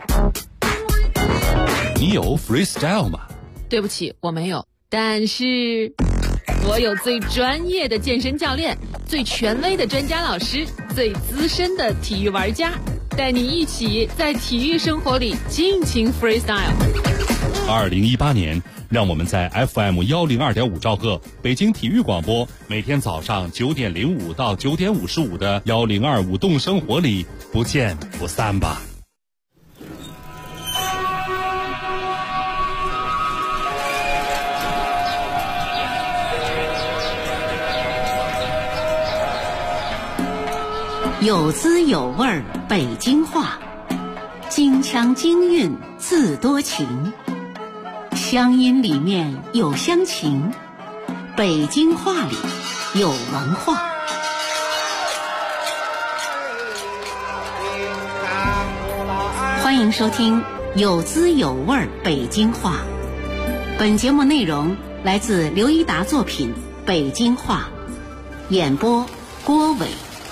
你有 freestyle 吗？ 对不起，我没有，但是我有最专业的健身教练，最权威的专家老师，最资深的体育玩家，带你一起在体育生活里尽情 freestyle。 2018年，让我们在 FM102.5兆赫北京体育广播，每天早上9点05到9点55的102舞动生活里不见不散吧。 有滋有味儿北京话，京腔京韵自多情，乡音里面有乡情，北京话里有文化。欢迎收听有滋有味儿北京话。本节目内容来自刘一达作品《北京话》，演播郭伟。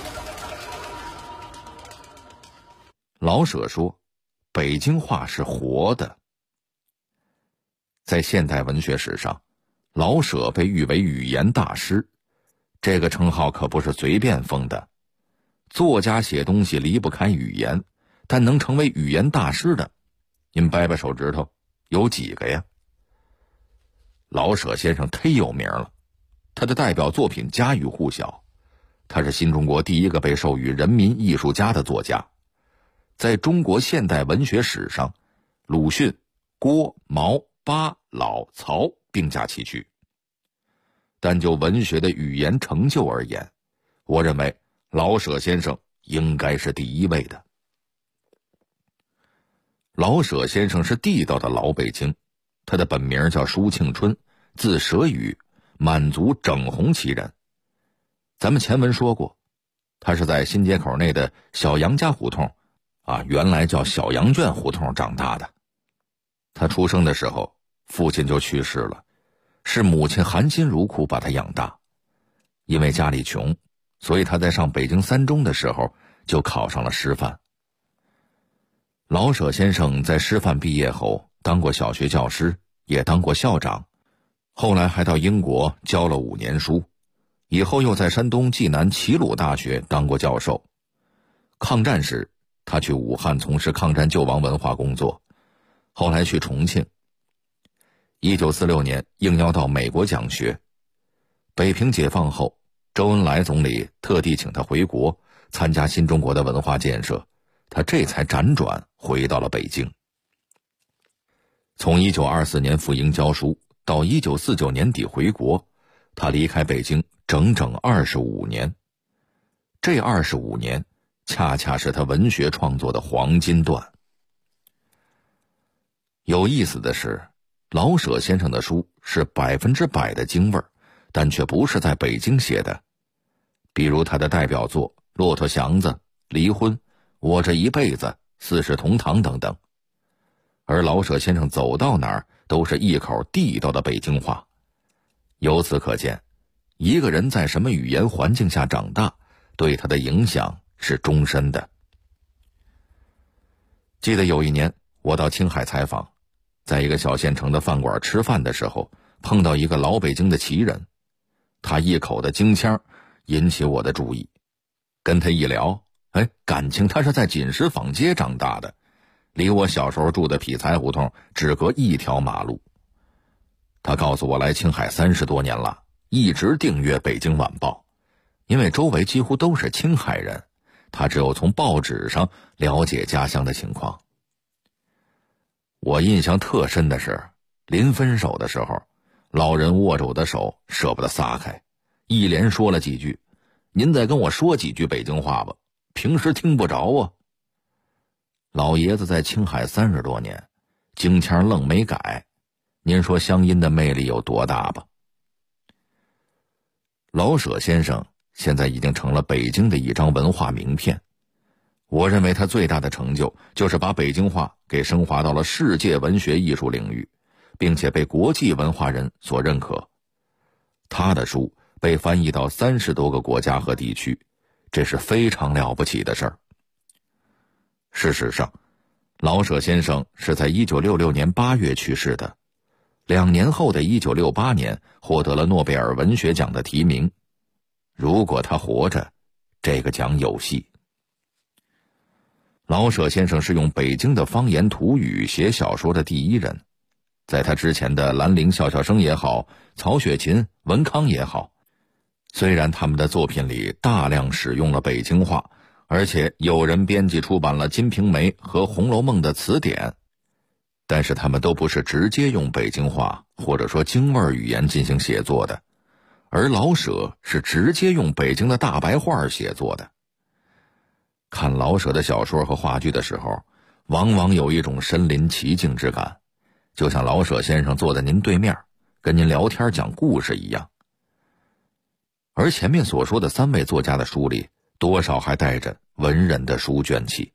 老舍说，北京话是活的。在现代文学史上，老舍被誉为语言大师，这个称号可不是随便封的。作家写东西离不开语言，但能成为语言大师的，您掰掰手指头，有几个呀？老舍先生忒有名了，他的代表作品家喻户晓，他是新中国第一个被授予人民艺术家的作家。在中国现代文学史上，鲁迅、郭、毛、巴、老、曹并驾齐驱。但就文学的语言成就而言，我认为老舍先生应该是第一位的。老舍先生是地道的老北京，他的本名叫舒庆春，字舍宇，满族整红旗人。咱们前文说过，他是在新街口内的小杨家胡同原来叫小羊圈胡同长大的。他出生的时候，父亲就去世了，是母亲含辛茹苦把他养大。因为家里穷，所以他在上北京三中的时候就考上了师范。老舍先生在师范毕业后当过小学教师，也当过校长，后来还到英国教了5年书，以后又在山东济南齐鲁大学当过教授。抗战时他去武汉从事抗战救亡文化工作，后来去重庆。1946年应邀到美国讲学。北平解放后，周恩来总理特地请他回国参加新中国的文化建设，他这才辗转回到了北京。从1924年赴英教书到1949年底回国，他离开北京整整25年。这25年恰恰是他文学创作的黄金段。有意思的是，老舍先生的书是100%的京味儿，但却不是在北京写的。比如他的代表作《骆驼祥子》《离婚》《我这一辈子》《四世同堂》等等。而老舍先生走到哪儿都是一口地道的北京话。由此可见，一个人在什么语言环境下长大，对他的影响是终身的。记得有一年我到青海采访，在一个小县城的饭馆吃饭的时候，碰到一个老北京的旗人，他一口的京腔引起我的注意。跟他一聊，感情他是在锦石坊街长大的，离我小时候住的匹才胡同只隔一条马路。他告诉我来青海30多年了，一直订阅《北京晚报》，因为周围几乎都是青海人， 他只有从报纸上了解家乡的情况。我印象特深的是，临分手的时候，老人握着我的手舍不得撒开，一连说了几句：“您再跟我说几句北京话吧，平时听不着啊。”老爷子在青海30多年，京腔愣没改，您说乡音的魅力有多大吧？老舍先生现在已经成了北京的一张文化名片。我认为他最大的成就就是把北京话给升华到了世界文学艺术领域，并且被国际文化人所认可。他的书被翻译到30多个国家和地区，这是非常了不起的事儿。事实上，老舍先生是在1966年8月去世的，2年后的1968年获得了诺贝尔文学奖的提名。如果他活着，这个奖有戏。老舍先生是用北京的方言土语写小说的第一人，在他之前的兰陵笑笑生也好，曹雪芹、文康也好，虽然他们的作品里大量使用了北京话，而且有人编辑出版了《金瓶梅》和《红楼梦》的词典，但是他们都不是直接用北京话或者说京味语言进行写作的，而老舍是直接用北京的大白话写作的。看老舍的小说和话剧的时候，往往有一种身临其境之感，就像老舍先生坐在您对面，跟您聊天讲故事一样。而前面所说的3位作家的书里，多少还带着文人的书卷气。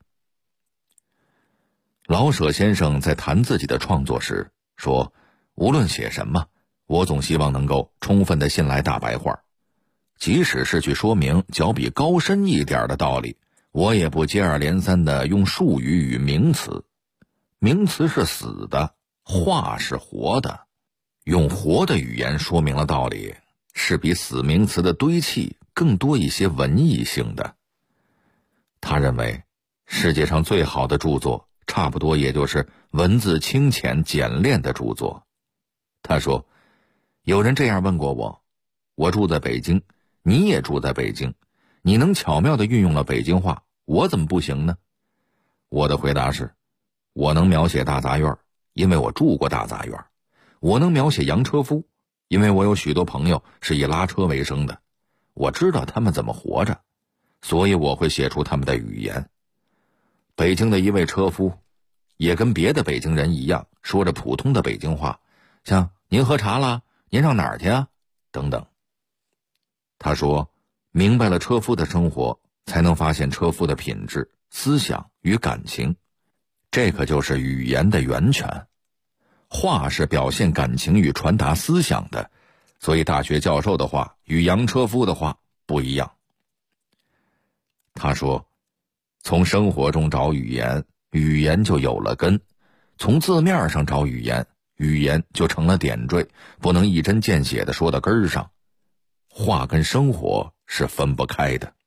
老舍先生在谈自己的创作时说，无论写什么，我总希望能够充分地信赖大白话，即使是去说明较比高深一点的道理，我也不接二连三地用术语与名词。名词是死的，话是活的，用活的语言说明了道理，是比死名词的堆砌更多一些文艺性的。他认为，世界上最好的著作，差不多也就是文字清浅简练的著作。他说，有人这样问过我，我住在北京，你也住在北京，你能巧妙地运用了北京话，我怎么不行呢？我的回答是，我能描写大杂院，因为我住过大杂院；我能描写洋车夫，因为我有许多朋友是以拉车为生的，我知道他们怎么活着，所以我会写出他们的语言。北京的一位车夫也跟别的北京人一样，说着普通的北京话，像您喝茶了，您上哪儿去啊，等等。他说，明白了车夫的生活，才能发现车夫的品质、思想与感情，这可就是语言的源泉。话是表现感情与传达思想的，所以大学教授的话与洋车夫的话不一样。他说，从生活中找语言，语言就有了根；从字面上找语言，语言就成了点缀，不能一针见血地说到根儿上。话跟生活是分不开的。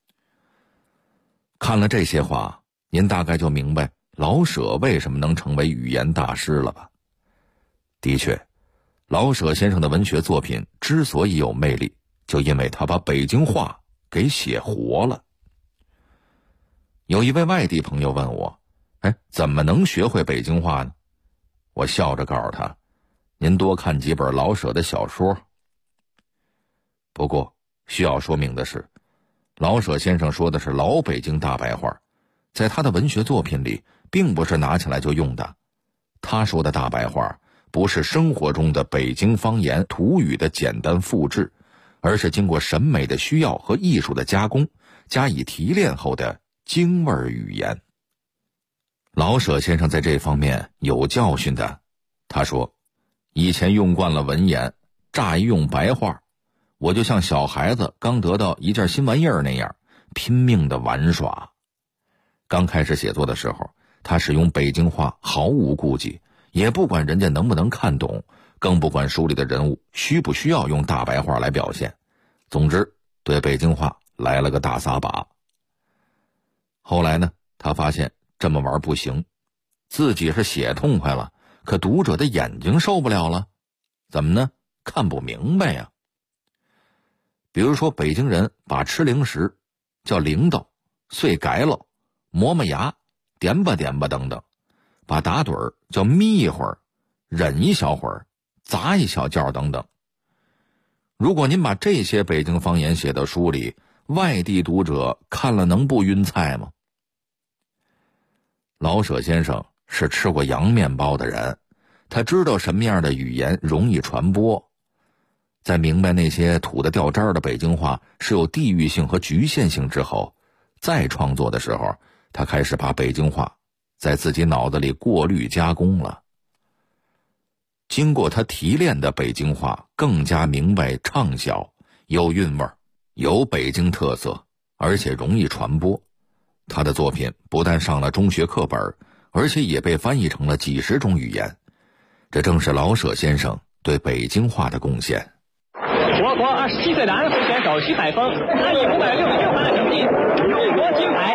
看了这些话，您大概就明白老舍为什么能成为语言大师了吧？的确，老舍先生的文学作品之所以有魅力，就因为他把北京话给写活了。有一位外地朋友问我，怎么能学会北京话呢？我笑着告诉他，您多看几本老舍的小说。不过需要说明的是，老舍先生说的是老北京大白话，在他的文学作品里并不是拿起来就用的。他说的大白话不是生活中的北京方言土语的简单复制，而是经过审美的需要和艺术的加工，加以提炼后的京味语言。老舍先生在这方面有教训的。他说，以前用惯了文言，乍一用白话，我就像小孩子刚得到一件新玩意儿那样，拼命的玩耍。刚开始写作的时候，他使用北京话毫无顾忌，也不管人家能不能看懂，更不管书里的人物需不需要用大白话来表现。总之，对北京话来了个大撒把。后来呢，他发现这么玩不行，自己是写痛快了，可读者的眼睛受不了了。怎么呢？看不明白呀。比如说，北京人把吃零食叫零豆， 碎改了，磨磨牙，点吧点吧等等，把打盹儿叫眯一会儿，忍一小会儿，砸一小觉等等。如果您把这些北京方言写到书里，外地读者看了能不晕菜吗？老舍先生是吃过洋面包的人，他知道什么样的语言容易传播。在明白那些土得掉渣的北京话是有地域性和局限性之后，再创作的时候，他开始把北京话在自己脑子里过滤加工了。经过他提炼的北京话更加明白畅销，有韵味，有北京特色，而且容易传播。他的作品不但上了中学课本，而且也被翻译成了几十种语言。这正是老舍先生对北京话的贡献。 我国27岁的安徽选手徐海峰，他以566分的成绩荣获金牌。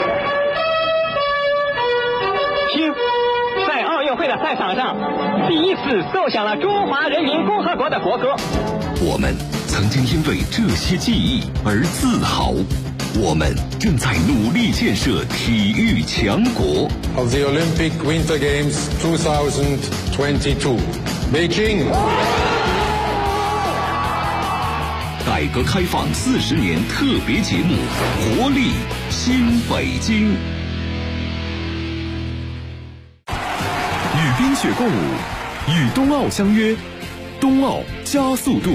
听，在奥运会的赛场上，第一次奏响了中华人民共和国的国歌。 我们曾经因为这些记忆而自豪，我们正在努力建设体育强国。 Of the Olympic Winter Games 2022, Beijing. 改革开放40年特别节目，活力新北京。与冰雪共舞，与冬奥相约，冬奥加速度。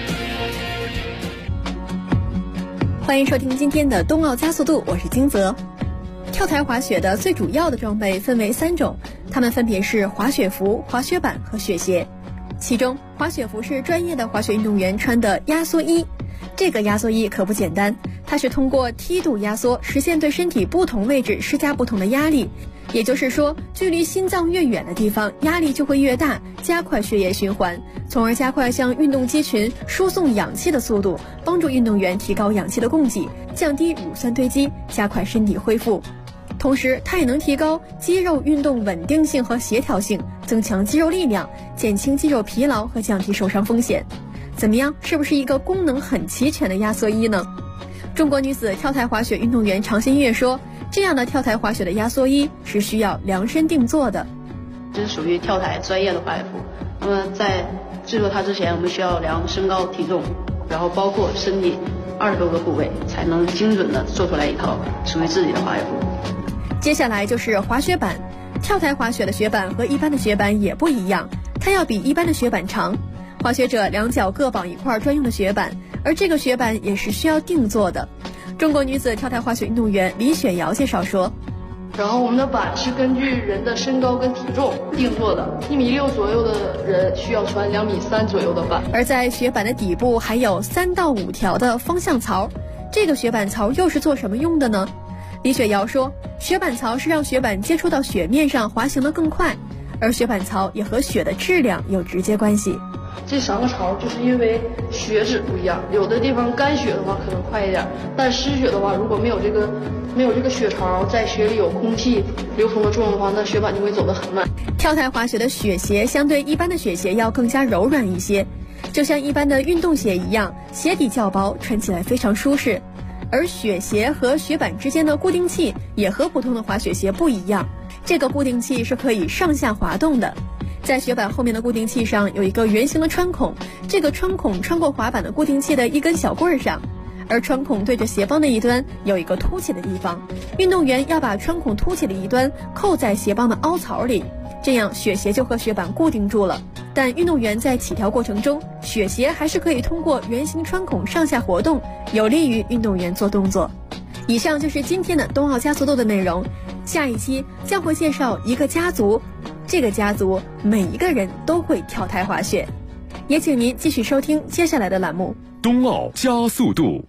欢迎收听今天的冬奥加速度，我是金泽。跳台滑雪的最主要的装备分为3种，它们分别是滑雪服、滑雪板和雪鞋。其中滑雪服是专业的滑雪运动员穿的压缩衣，这个压缩衣可不简单，它是通过梯度压缩实现对身体不同位置施加不同的压力，也就是说距离心脏越远的地方压力就会越大，加快血液循环，从而加快向运动肌群输送氧气的速度，帮助运动员提高氧气的供给，降低乳酸堆积，加快身体恢复。同时它也能提高肌肉运动稳定性和协调性，增强肌肉力量，减轻肌肉疲劳和降低受伤风险。怎么样，是不是一个功能很齐全的压缩衣呢？中国女子跳台滑雪运动员常新月说，这样的跳台滑雪的压缩衣是需要量身定做的。 这是属于跳台专业的滑雪服，那么在制作它之前，我们需要量身高体重，然后包括身体20多个部位，才能精准的做出来一套属于自己的滑雪服。 接下来就是滑雪板。跳台滑雪的雪板和一般的雪板也不一样，它要比一般的雪板长，滑雪者两脚各绑一块专用的雪板，而这个雪板也是需要定做的。中国女子跳台滑雪运动员李雪瑶介绍说， 然后我们的板是根据人的身高跟体重定做的，1.6米左右的人需要穿2.3米左右的板。 而在雪板的底部还有3到5条的方向槽，这个雪板槽又是做什么用的呢？李雪瑶说，雪板槽是让雪板接触到雪面上滑行得更快，而雪板槽也和雪的质量有直接关系。 这3个槽就是因为雪质不一样，有的地方干雪的话可能快一点，但湿雪的话，如果没有这个雪槽，在雪里有空气流通的作用的话，那雪板就会走得很慢。 跳台滑雪的雪鞋相对一般的雪鞋要更加柔软一些，就像一般的运动鞋一样，鞋底较薄，穿起来非常舒适。而雪鞋和雪板之间的固定器也和普通的滑雪鞋不一样，这个固定器是可以上下滑动的。在雪板后面的固定器上有一个圆形的穿孔，这个穿孔穿过滑板的固定器的一根小棍上，而穿孔对着鞋帮的一端有一个凸起的地方，运动员要把穿孔凸起的一端扣在鞋帮的凹槽里，这样雪鞋就和雪板固定住了。但运动员在起跳过程中，雪鞋还是可以通过圆形穿孔上下活动，有利于运动员做动作。以上就是今天的冬奥加速度的内容，下一期将会介绍一个家族，这个家族每一个人都会跳台滑雪。也请您继续收听接下来的栏目冬奥加速度。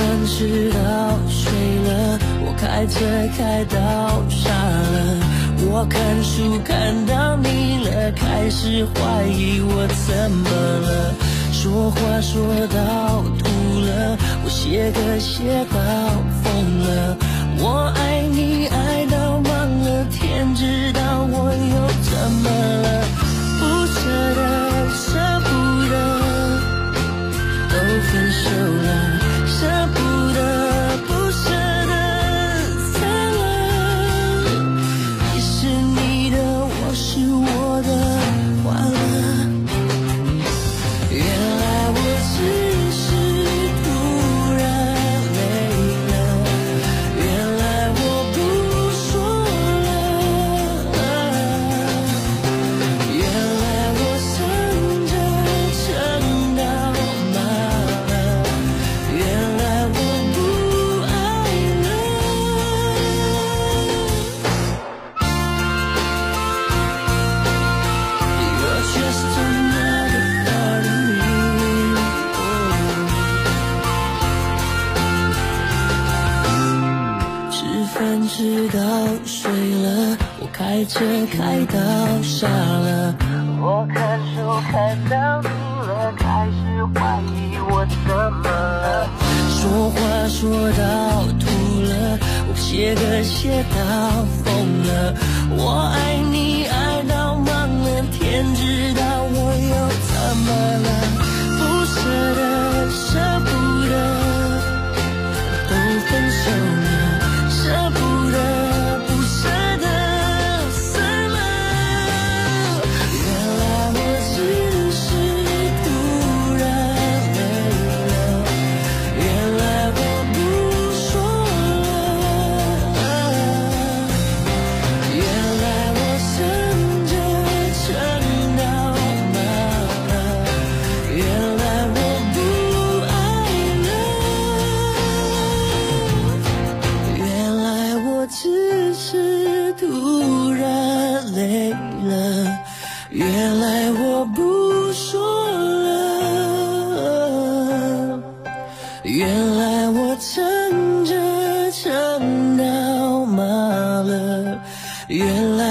直到睡了，我开车开到傻了，我我看书看到腻了，开始怀疑我怎么了，说话说到吐了，我写歌写到疯了，我爱你爱到忘了天，知道我又怎么了，不舍得舍不得都分手了，舍不得不舍得散了，你是你的，我是我的，完了，原来我只是突然累了，原来我不说了，原来我撑着撑到麻了，原来我不爱了。You're just another part of me. 吃饭吃到睡了，我开车开到傻了，我看书看到腻了，开始怀疑我怎么了，说话说到吐了，我写歌写到疯了，我爱你爱到忘了天，知道我又怎么了，不舍得舍不得都分手了，舍不得不舍得散了，原来我只是突然累了，原来我不说了，原来我撑着撑到麻了，原来我不爱了，原来我只是突然累了，原来我不说了，原来我撑着撑到麻了，原来